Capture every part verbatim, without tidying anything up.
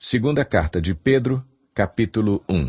Segunda Carta de Pedro, capítulo um.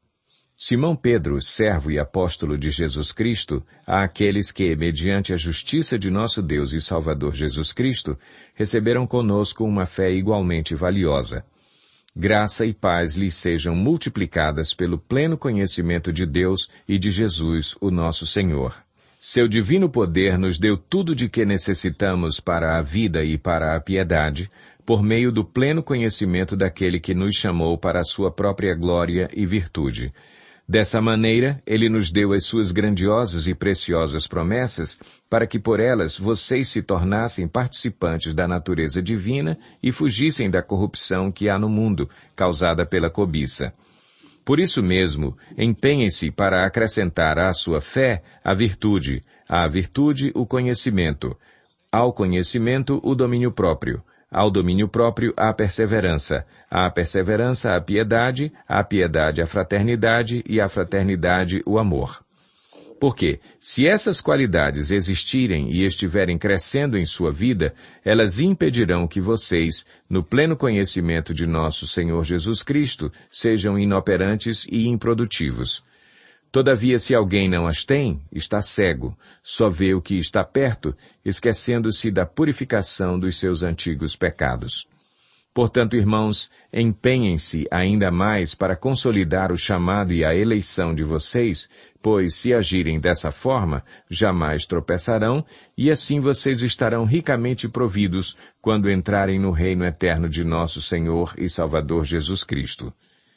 Simão Pedro, servo e apóstolo de Jesus Cristo, àqueles que, mediante a justiça de nosso Deus e Salvador Jesus Cristo, receberam conosco uma fé igualmente valiosa. Graça e paz lhes sejam multiplicadas pelo pleno conhecimento de Deus e de Jesus, o nosso Senhor. Seu divino poder nos deu tudo de que necessitamos para a vida e para a piedade, por meio do pleno conhecimento daquele que nos chamou para a sua própria glória e virtude. Dessa maneira, ele nos deu as suas grandiosas e preciosas promessas, para que por elas vocês se tornassem participantes da natureza divina e fugissem da corrupção que há no mundo, causada pela cobiça. Por isso mesmo, empenhem-se para acrescentar à sua fé a virtude, à virtude o conhecimento, ao conhecimento o domínio próprio, ao domínio próprio a perseverança, à perseverança a piedade, à piedade a fraternidade e à fraternidade o amor. Porque, se essas qualidades existirem e estiverem crescendo em sua vida, elas impedirão que vocês, no pleno conhecimento de nosso Senhor Jesus Cristo, sejam inoperantes e improdutivos. Todavia, se alguém não as tem, está cego, só vê o que está perto, esquecendo-se da purificação dos seus antigos pecados. Portanto, irmãos, empenhem-se ainda mais para consolidar o chamado e a eleição de vocês, pois, se agirem dessa forma, jamais tropeçarão, e assim vocês estarão ricamente providos quando entrarem no reino eterno de nosso Senhor e Salvador Jesus Cristo.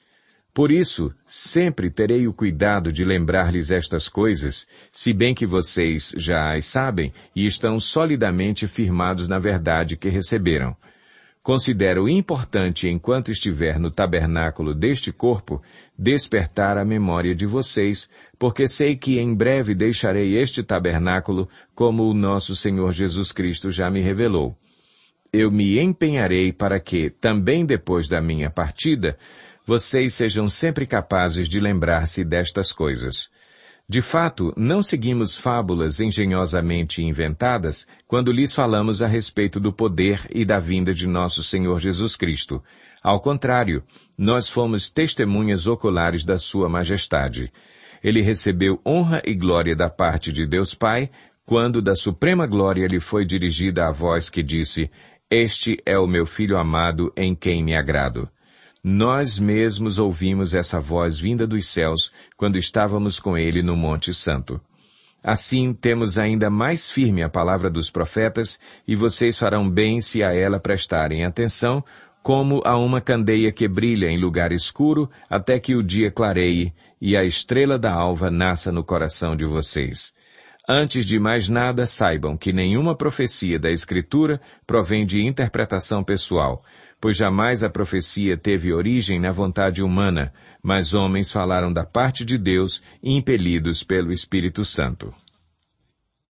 Por isso, sempre terei o cuidado de lembrar-lhes estas coisas, se bem que vocês já as sabem e estão solidamente firmados na verdade que receberam. Considero importante, enquanto estiver no tabernáculo deste corpo, despertar a memória de vocês, porque sei que em breve deixarei este tabernáculo, como o nosso Senhor Jesus Cristo já me revelou. Eu me empenharei para que, também depois da minha partida, vocês sejam sempre capazes de lembrar-se destas coisas. De fato, não seguimos fábulas engenhosamente inventadas quando lhes falamos a respeito do poder e da vinda de nosso Senhor Jesus Cristo. Ao contrário, nós fomos testemunhas oculares da sua majestade. Ele recebeu honra e glória da parte de Deus Pai, quando da suprema glória lhe foi dirigida a voz que disse, "Este é o meu Filho amado em quem me agrado." Nós mesmos ouvimos essa voz vinda dos céus quando estávamos com ele no Monte Santo. Assim, temos ainda mais firme a palavra dos profetas, e vocês farão bem se a ela prestarem atenção, como a uma candeia que brilha em lugar escuro até que o dia clareie e a estrela da alva nasça no coração de vocês. Antes de mais nada, saibam que nenhuma profecia da Escritura provém de interpretação pessoal, pois jamais a profecia teve origem na vontade humana, mas homens falaram da parte de Deus, impelidos pelo Espírito Santo.